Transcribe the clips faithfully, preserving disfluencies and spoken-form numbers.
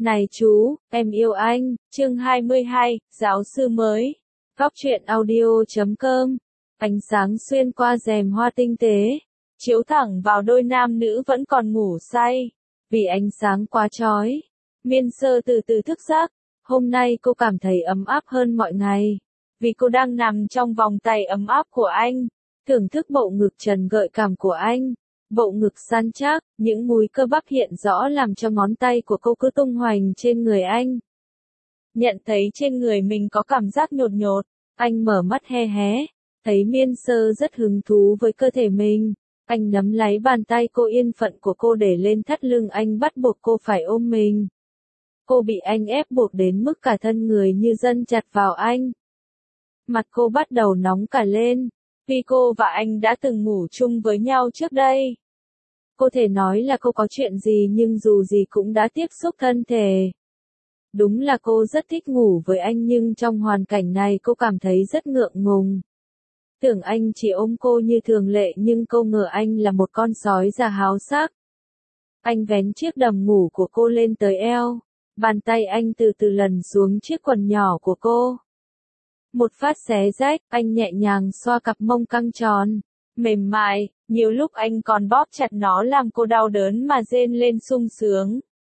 Này chú, em yêu anh, chương hai mươi hai, giáo sư mới. Góc truyện audio chấm com. Ánh sáng xuyên qua rèm hoa tinh tế, chiếu thẳng vào đôi nam nữ vẫn còn ngủ say. Vì ánh sáng quá chói, Miên Sơ từ từ thức giấc. Hôm nay cô cảm thấy ấm áp hơn mọi ngày. Vì cô đang nằm trong vòng tay ấm áp của anh, thưởng thức bộ ngực trần gợi cảm của anh. Bộ ngực săn chắc, những múi cơ bắp hiện rõ làm cho ngón tay của cô cứ tung hoành trên người anh. Nhận thấy trên người mình có cảm giác nhột nhột, anh mở mắt hé hé, thấy Miên Sơ rất hứng thú với cơ thể mình. Anh nắm lấy bàn tay cô yên phận của cô để lên thắt lưng anh, bắt buộc cô phải ôm mình. Cô bị anh ép buộc đến mức cả thân người như dần chặt vào anh. Mặt cô bắt đầu nóng cả lên, vì cô và anh đã từng ngủ chung với nhau trước đây. Cô thể nói là cô có chuyện gì nhưng dù gì cũng đã tiếp xúc thân thể. Đúng là cô rất thích ngủ với anh nhưng trong hoàn cảnh này cô cảm thấy rất ngượng ngùng. Tưởng anh chỉ ôm cô như thường lệ nhưng cô ngờ anh là một con sói già háo sắc. Anh vén chiếc đầm ngủ của cô lên tới eo, bàn tay anh từ từ lần xuống chiếc quần nhỏ của cô. Một phát xé rách, anh nhẹ nhàng xoa cặp mông căng tròn, mềm mại, nhiều lúc anh còn bóp chặt nó làm cô đau đớn mà rên lên sung sướng.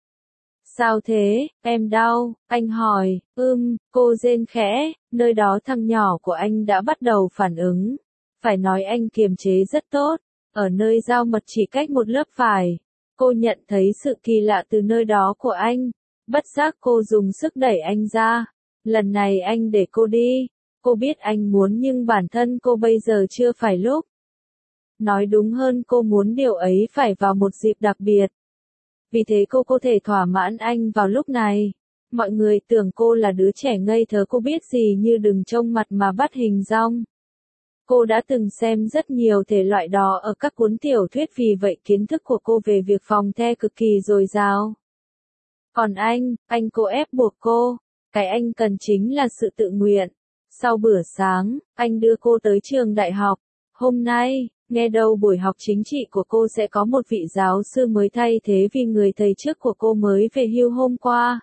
Sao thế, em đau, anh hỏi, ưm, cô rên khẽ, nơi đó thằng nhỏ của anh đã bắt đầu phản ứng. Phải nói anh kiềm chế rất tốt, ở nơi giao mật chỉ cách một lớp vải. Cô nhận thấy sự kỳ lạ từ nơi đó của anh, bất giác cô dùng sức đẩy anh ra. Lần này anh để cô đi, cô biết anh muốn nhưng bản thân cô bây giờ chưa phải lúc. Nói đúng hơn cô muốn điều ấy phải vào một dịp đặc biệt. Vì thế cô có thể thỏa mãn anh vào lúc này. Mọi người tưởng cô là đứa trẻ ngây thơ, cô biết gì như đừng trông mặt mà bắt hình dong. Cô đã từng xem rất nhiều thể loại đó ở các cuốn tiểu thuyết, vì vậy kiến thức của cô về việc phòng the cực kỳ dồi dào. Còn anh, anh cô ép buộc cô. Cái anh cần chính là sự tự nguyện. Sau bữa sáng, anh đưa cô tới trường đại học. Hôm nay, nghe đầu buổi học chính trị của cô sẽ có một vị giáo sư mới thay thế vì người thầy trước của cô mới về hưu hôm qua.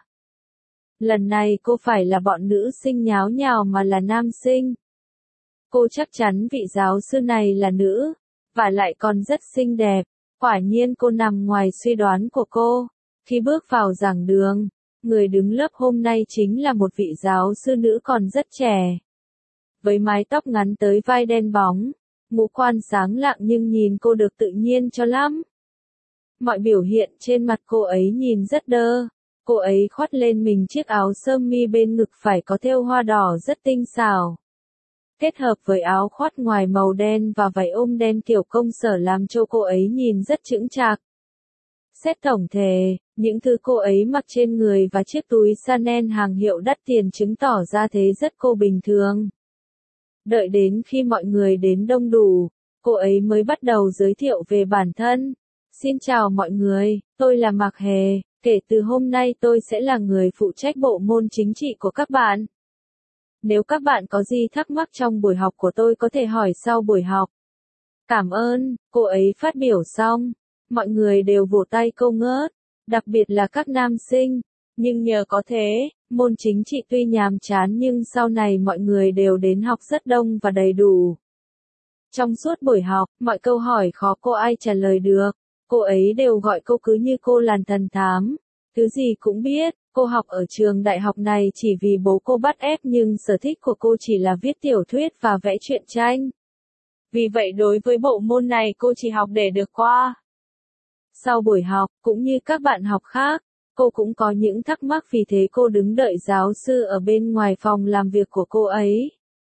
Lần này cô phải là bọn nữ sinh nháo nhào mà là nam sinh. Cô chắc chắn vị giáo sư này là nữ, và lại còn rất xinh đẹp. Quả nhiên cô nằm ngoài suy đoán của cô. Khi bước vào giảng đường, người đứng lớp hôm nay chính là một vị giáo sư nữ còn rất trẻ. Với mái tóc ngắn tới vai đen bóng, ngũ quan sáng lạng nhưng nhìn cô được tự nhiên cho lắm. Mọi biểu hiện trên mặt cô ấy nhìn rất đơ. Cô ấy khoác lên mình chiếc áo sơ mi bên ngực phải có thêu hoa đỏ rất tinh xảo. Kết hợp với áo khoác ngoài màu đen và váy ôm đen kiểu công sở làm cho cô ấy nhìn rất chững chạc. Xét tổng thể, những thứ cô ấy mặc trên người và chiếc túi Chanel hàng hiệu đắt tiền chứng tỏ ra thế rất cô bình thường. Đợi đến khi mọi người đến đông đủ, cô ấy mới bắt đầu giới thiệu về bản thân. Xin chào mọi người, tôi là Mạc Hề, kể từ hôm nay tôi sẽ là người phụ trách bộ môn chính trị của các bạn. Nếu các bạn có gì thắc mắc trong buổi học của tôi có thể hỏi sau buổi học. Cảm ơn, cô ấy phát biểu xong. Mọi người đều vỗ tay câu ngớt, đặc biệt là các nam sinh. Nhưng nhờ có thế, môn chính trị tuy nhàm chán nhưng sau này mọi người đều đến học rất đông và đầy đủ. Trong suốt buổi học, mọi câu hỏi khó cô ai trả lời được. Cô ấy đều gọi cô cứ như cô là thần thám. Thứ gì cũng biết, cô học ở trường đại học này chỉ vì bố cô bắt ép nhưng sở thích của cô chỉ là viết tiểu thuyết và vẽ truyện tranh. Vì vậy đối với bộ môn này cô chỉ học để được qua. Sau buổi học, cũng như các bạn học khác, cô cũng có những thắc mắc vì thế cô đứng đợi giáo sư ở bên ngoài phòng làm việc của cô ấy.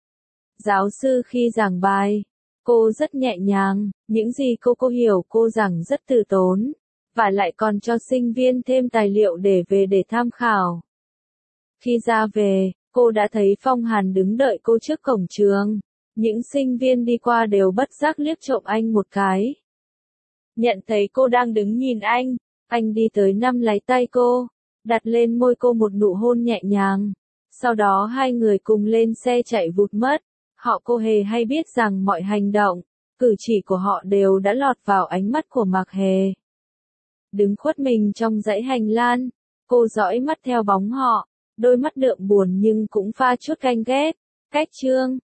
Giáo sư khi giảng bài, cô rất nhẹ nhàng, những gì cô cô hiểu cô giảng rất từ tốn, và lại còn cho sinh viên thêm tài liệu để về để tham khảo. Khi ra về, cô đã thấy Phong Hàn đứng đợi cô trước cổng trường. Những sinh viên đi qua đều bất giác liếc trộm anh một cái. Nhận thấy cô đang đứng nhìn anh, anh đi tới nắm lấy tay cô, đặt lên môi cô một nụ hôn nhẹ nhàng. Sau đó hai người cùng lên xe chạy vụt mất. Họ cô hề hay biết rằng mọi hành động, cử chỉ của họ đều đã lọt vào ánh mắt của Mạc Hề. Đứng khuất mình trong dãy hành lang, Cô dõi mắt theo bóng họ, đôi mắt đượm buồn nhưng cũng pha chút ganh ghét. Cách chương